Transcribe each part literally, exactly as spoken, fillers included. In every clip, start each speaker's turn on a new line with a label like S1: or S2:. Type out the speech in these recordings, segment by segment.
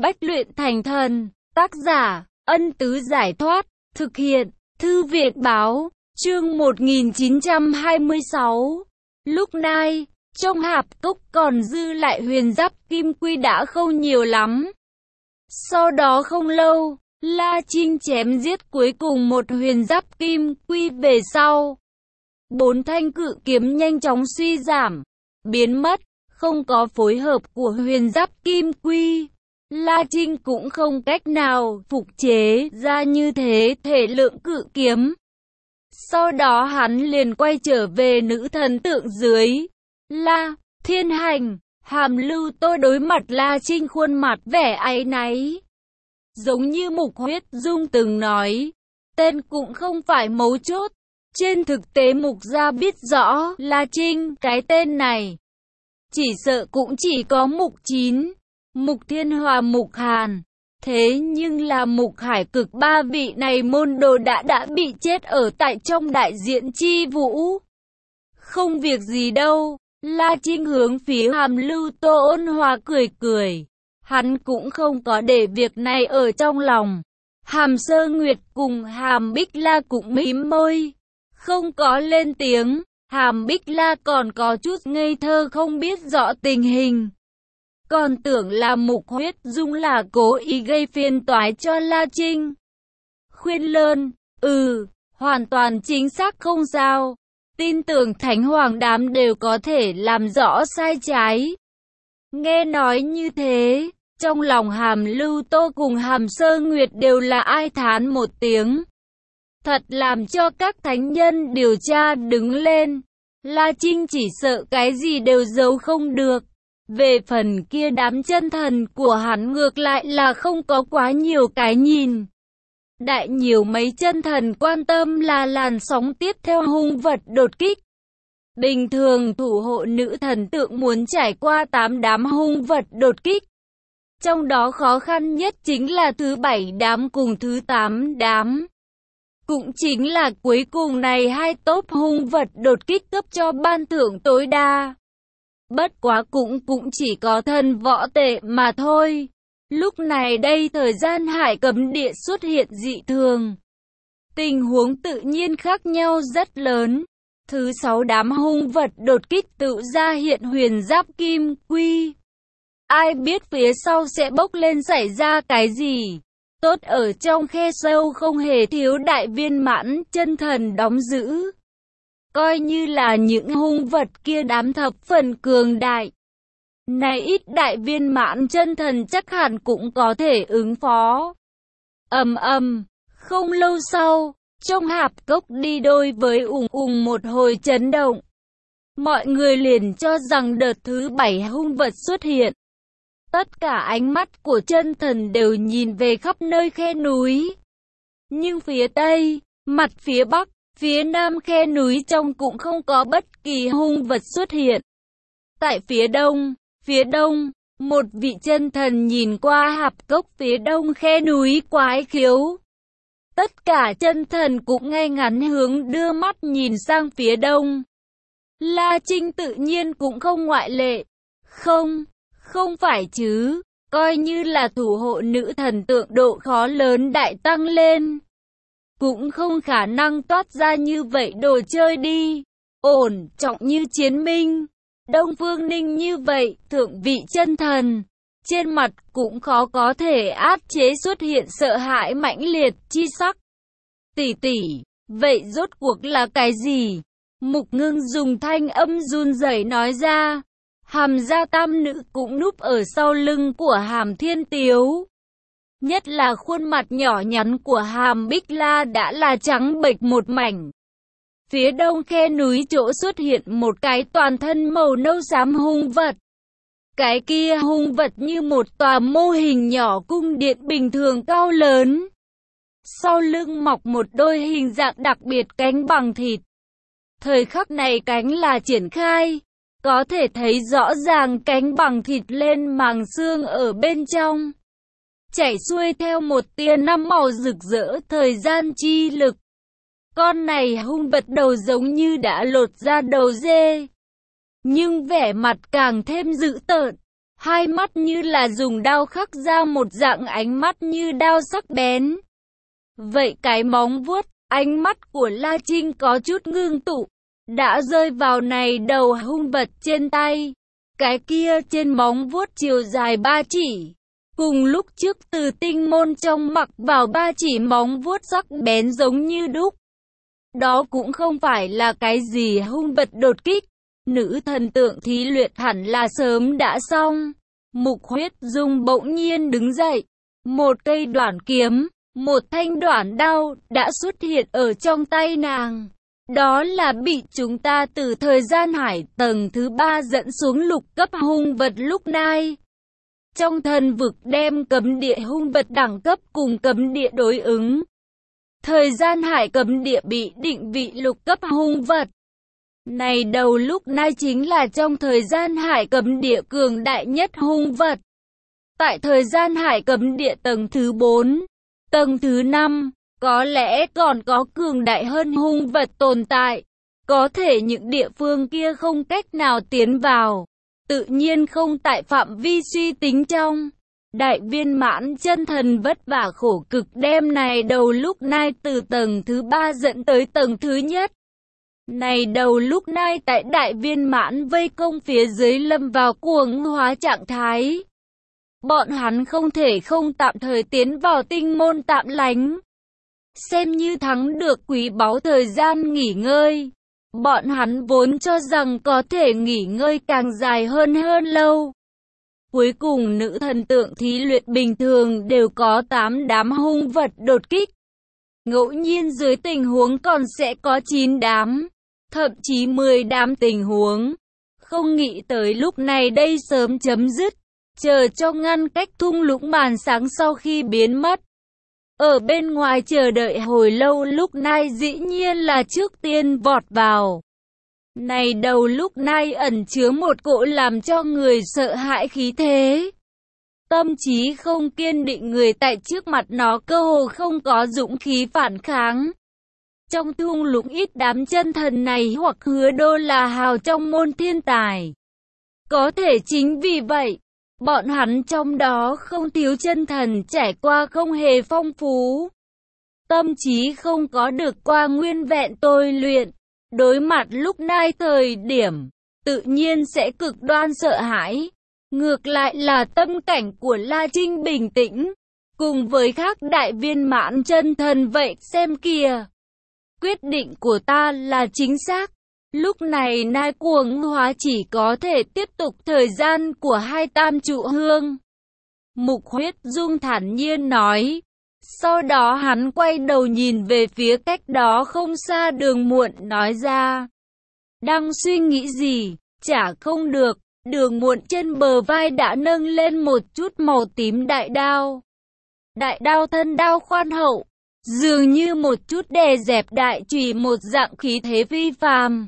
S1: Bách luyện thành thần, tác giả, Ân Tứ Giải Thoát, thực hiện, Thư Viện Báo, chương một nghìn chín trăm hai mươi sáu. Lúc này, trong hạp cốc còn dư lại huyền giáp kim quy đã không nhiều lắm. Sau đó không lâu, La Trinh chém giết cuối cùng một huyền giáp kim quy về sau. Bốn thanh cự kiếm nhanh chóng suy giảm, biến mất, không có phối hợp của huyền giáp kim quy. La Trinh cũng không cách nào phục chế ra như thế thể lượng cự kiếm. Sau đó hắn liền quay trở về nữ thần tượng dưới. La Thiên Hành, Hàm Lưu Tô đối mặt La Trinh khuôn mặt vẻ áy náy. Giống như Mục Huyết Dung từng nói, tên cũng không phải mấu chốt. Trên thực tế Mục gia biết rõ La Trinh cái tên này. Chỉ sợ cũng chỉ có Mục Chín, Mục Thiên Hòa, Mục Hàn. Thế nhưng là Mục Hải Cực ba vị này môn đồ đã đã bị chết ở tại trong đại diện chi vũ. Không việc gì đâu, La Trinh hướng phía Hàm Lưu Tô ôn hòa cười cười. Hắn cũng không có để việc này ở trong lòng. Hàm Sơ Nguyệt cùng Hàm Bích La cũng mím môi, không có lên tiếng. Hàm Bích La còn có chút ngây thơ không biết rõ tình hình. Còn tưởng là Mục Huyết Dung là cố ý gây phiền toái cho La Trinh. Khuyên lơn, ừ, hoàn toàn chính xác không sao. Tin tưởng Thánh Hoàng đám đều có thể làm rõ sai trái. Nghe nói như thế, trong lòng Hàm Lưu Tô cùng Hàm Sơ Nguyệt đều là ai thán một tiếng. Thật làm cho các thánh nhân điều tra đứng lên. La Trinh chỉ sợ cái gì đều giấu không được. Về phần kia đám chân thần của hắn ngược lại là không có quá nhiều cái nhìn. Đại nhiều mấy chân thần quan tâm là làn sóng tiếp theo hung vật đột kích. Bình thường thủ hộ nữ thần tượng muốn trải qua tám đám hung vật đột kích. Trong đó khó khăn nhất chính là thứ bảy đám cùng thứ tám đám. Cũng chính là cuối cùng này hai tốp hung vật đột kích cấp cho ban thưởng tối đa. Bất quá cũng cũng chỉ có thần võ tệ mà thôi. Lúc này đây thời gian hải cấm địa xuất hiện dị thường. Tình huống tự nhiên khác nhau rất lớn. Thứ sáu đám hung vật đột kích tự ra hiện huyền giáp kim quy. Ai biết phía sau sẽ bốc lên xảy ra cái gì. Tốt ở trong khe sâu không hề thiếu đại viên mãn chân thần đóng giữ. Coi như là những hung vật kia đám thập phần cường đại. Này ít đại viên mãn chân thần chắc hẳn cũng có thể ứng phó. Ầm ầm, không lâu sau, trong hạp cốc đi đôi với ùng ùng một hồi chấn động. Mọi người liền cho rằng đợt thứ bảy hung vật xuất hiện. Tất cả ánh mắt của chân thần đều nhìn về khắp nơi khe núi. Nhưng phía tây, mặt phía bắc, phía nam khe núi trong cũng không có bất kỳ hung vật xuất hiện. Tại phía đông, phía đông, một vị chân thần nhìn qua hạp cốc phía đông khe núi quái khiếu. Tất cả chân thần cũng ngay ngắn hướng đưa mắt nhìn sang phía đông. La Trinh tự nhiên cũng không ngoại lệ. Không, không phải chứ, coi như là thủ hộ nữ thần tượng độ khó lớn đại tăng lên. Cũng không khả năng toát ra như vậy đồ chơi đi. Ổn trọng như Chiến Minh, Đông Phương Ninh như vậy, thượng vị chân thần. Trên mặt cũng khó có thể áp chế xuất hiện sợ hãi mãnh liệt chi sắc. Tỷ tỷ, vậy rốt cuộc là cái gì? Mục Ngưng dùng thanh âm run rẩy nói ra. Hàm gia tam nữ cũng núp ở sau lưng của Hàm Thiên Tiếu. Nhất là khuôn mặt nhỏ nhắn của Hàm Bích La đã là trắng bệch một mảnh. Phía đông khe núi chỗ xuất hiện một cái toàn thân màu nâu xám hung vật. Cái kia hung vật như một tòa mô hình nhỏ cung điện bình thường cao lớn. Sau lưng mọc một đôi hình dạng đặc biệt cánh bằng thịt. Thời khắc này cánh là triển khai. Có thể thấy rõ ràng cánh bằng thịt lên màng xương ở bên trong. Chảy xuôi theo một tia năm màu rực rỡ thời gian chi lực. Con này hung vật đầu giống như đã lột ra đầu dê. Nhưng vẻ mặt càng thêm dữ tợn. hai mắt như là dùng đao khắc ra một dạng ánh mắt như đao sắc bén. Vậy cái móng vuốt, ánh mắt của La Trinh có chút ngưng tụ, đã rơi vào này đầu hung vật trên tay. Cái kia trên móng vuốt chiều dài ba chỉ. Cùng lúc trước Từ Tinh môn trong mặc vào ba chỉ móng vuốt sắc bén giống như đúc. Đó cũng không phải là cái gì hung vật đột kích. Nữ thần tượng thí luyện hẳn là sớm đã xong. Mục Huyết Dung bỗng nhiên đứng dậy. Một cây đoản kiếm, một thanh đoản đao đã xuất hiện ở trong tay nàng. Đó là bị chúng ta từ thời gian hải tầng thứ ba dẫn xuống lục cấp hung vật lúc nãy. Trong thần vực đem cấm địa hung vật đẳng cấp cùng cấm địa đối ứng. Thời gian hải cấm địa bị định vị lục cấp hung vật. Này đầu lúc nãy chính là trong thời gian hải cấm địa cường đại nhất hung vật. Tại thời gian hải cấm địa tầng thứ bốn, tầng thứ năm, có lẽ còn có cường đại hơn hung vật tồn tại. Có thể những địa phương kia không cách nào tiến vào. Tự nhiên không tại phạm vi suy tính trong. Đại viên mãn chân thần vất vả khổ cực đem này đầu lúc nãy từ tầng thứ ba dẫn tới tầng thứ nhất. Này đầu lúc nãy tại đại viên mãn vây công phía dưới lâm vào cuồng hóa trạng thái. Bọn hắn không thể không tạm thời tiến vào tinh môn tạm lánh. Xem như thắng được quý báu thời gian nghỉ ngơi. Bọn hắn vốn cho rằng có thể nghỉ ngơi càng dài hơn hơn lâu. Cuối cùng nữ thần tượng thí luyện bình thường đều có tám đám hung vật đột kích. Ngẫu nhiên dưới tình huống còn sẽ có chín đám, thậm chí mười đám tình huống. Không nghĩ tới lúc này đây sớm chấm dứt, chờ cho ngăn cách thung lũng màn sáng sau khi biến mất. Ở bên ngoài chờ đợi hồi lâu lúc nãy dĩ nhiên là trước tiên vọt vào. Này đầu lúc nãy ẩn chứa một cỗ làm cho người sợ hãi khí thế. Tâm trí không kiên định người tại trước mặt nó cơ hồ không có dũng khí phản kháng. Trong thung lũng ít đám chân thần này hoặc hứa đô là hào trong môn thiên tài. Có thể chính vì vậy, bọn hắn trong đó không thiếu chân thần trải qua không hề phong phú. Tâm trí không có được qua nguyên vẹn tôi luyện. Đối mặt lúc nãy thời điểm, tự nhiên sẽ cực đoan sợ hãi. Ngược lại là tâm cảnh của La Trinh bình tĩnh. Cùng với khác đại viên mãn chân thần vậy xem kìa. Quyết định của ta là chính xác. Lúc này nai cuồng hóa chỉ có thể tiếp tục thời gian của hai tam trụ hương. Mục Huyết Dung thản nhiên nói. Sau đó hắn quay đầu nhìn về phía cách đó không xa Đường Muộn nói ra. Đang suy nghĩ gì? Chả không được. Đường Muộn trên bờ vai đã nâng lên một chút màu tím đại đao. Đại đao thân đao khoan hậu. Dường như một chút đè dẹp đại chùy một dạng khí thế vi phàm.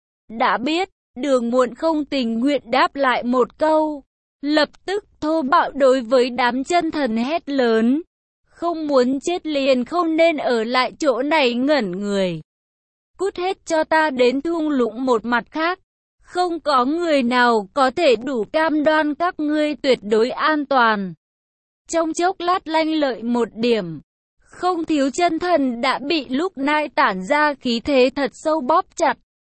S1: Đã biết, Đường Muộn không tình nguyện đáp lại một câu. Lập tức thô bạo đối với đám chân thần hét lớn. Không muốn chết liền không nên ở lại chỗ này ngẩn người. Cút hết cho ta đến thung lũng một mặt khác. Không có người nào có thể đủ cam đoan các ngươi tuyệt đối an toàn. Trong chốc lát lanh lợi một điểm. Không thiếu chân thần đã bị lúc nãy tản ra khí thế thật sâu bóp chặt.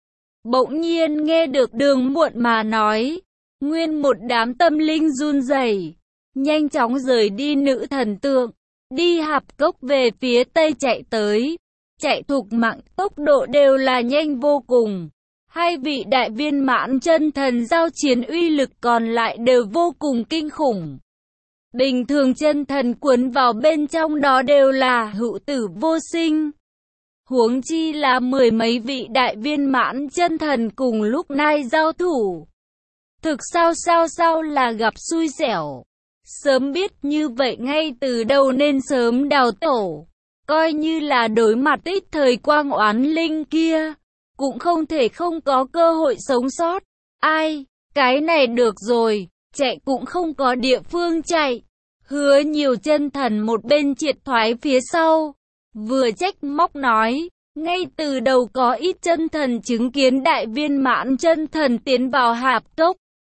S1: Bỗng nhiên nghe được Đường Muộn mà nói. Nguyên một đám tâm linh run rẩy, nhanh chóng rời đi nữ thần tượng. Đi hạp cốc về phía tây chạy tới. Chạy thục mạng tốc độ đều là nhanh vô cùng. Hai vị đại viên mãn chân thần giao chiến uy lực còn lại đều vô cùng kinh khủng. Bình thường chân thần cuốn vào bên trong đó đều là hữu tử vô sinh. Huống chi là mười mấy vị đại viên mãn chân thần cùng lúc nãy giao thủ. Thực sao sao sao là gặp xui xẻo. Sớm biết như vậy ngay từ đầu nên sớm đào tổ. Coi như là đối mặt ít thời quang oán linh kia. Cũng không thể không có cơ hội sống sót. Ai, cái này được rồi. Chạy cũng không có địa phương chạy. Hứa nhiều chân thần một bên triệt thoái phía sau. Vừa trách móc nói. Ngay từ đầu có ít chân thần chứng kiến đại viên mãn chân thần tiến vào hạp cốc.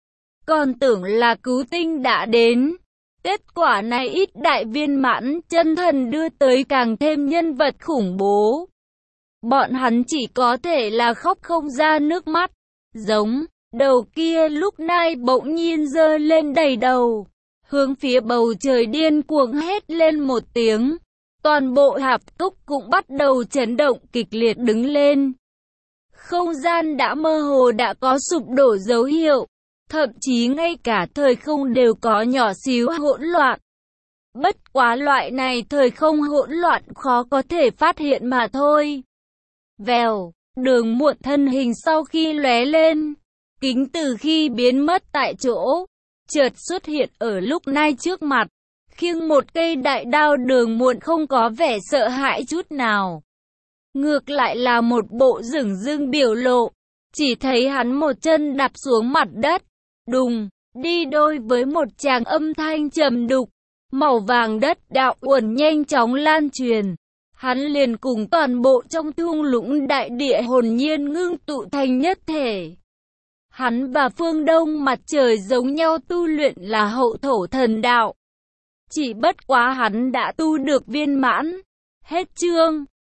S1: còn tưởng là cứu tinh đã đến. Kết quả này ít đại viên mãn chân thần đưa tới càng thêm nhân vật khủng bố. Bọn hắn chỉ có thể là khóc không ra nước mắt. Giống, đầu kia lúc này bỗng nhiên giơ lên đầy đầu, hướng phía bầu trời điên cuồng hét lên một tiếng. Toàn bộ hạp cốc cũng bắt đầu chấn động kịch liệt đứng lên. Không gian đã mơ hồ đã có sụp đổ dấu hiệu. Thậm chí ngay cả thời không đều có nhỏ xíu hỗn loạn. Bất quá loại này thời không hỗn loạn khó có thể phát hiện mà thôi. Vèo, Đường Muộn thân hình sau khi lóe lên, kính từ khi biến mất tại chỗ, chợt xuất hiện ở lúc này trước mặt, khiêng một cây đại đao. Đường Muộn không có vẻ sợ hãi chút nào, ngược lại là một bộ dửng dưng biểu lộ. Chỉ thấy hắn một chân đạp xuống mặt đất, đùng, đi đôi với một tràng âm thanh trầm đục, màu vàng đất đạo uẩn nhanh chóng lan truyền. Hắn liền cùng toàn bộ trong thung lũng đại địa hồn nhiên ngưng tụ thành nhất thể. Hắn và phương Đông mặt trời giống nhau tu luyện là hậu thổ thần đạo. Chỉ bất quá hắn đã tu được viên mãn. Hết chương.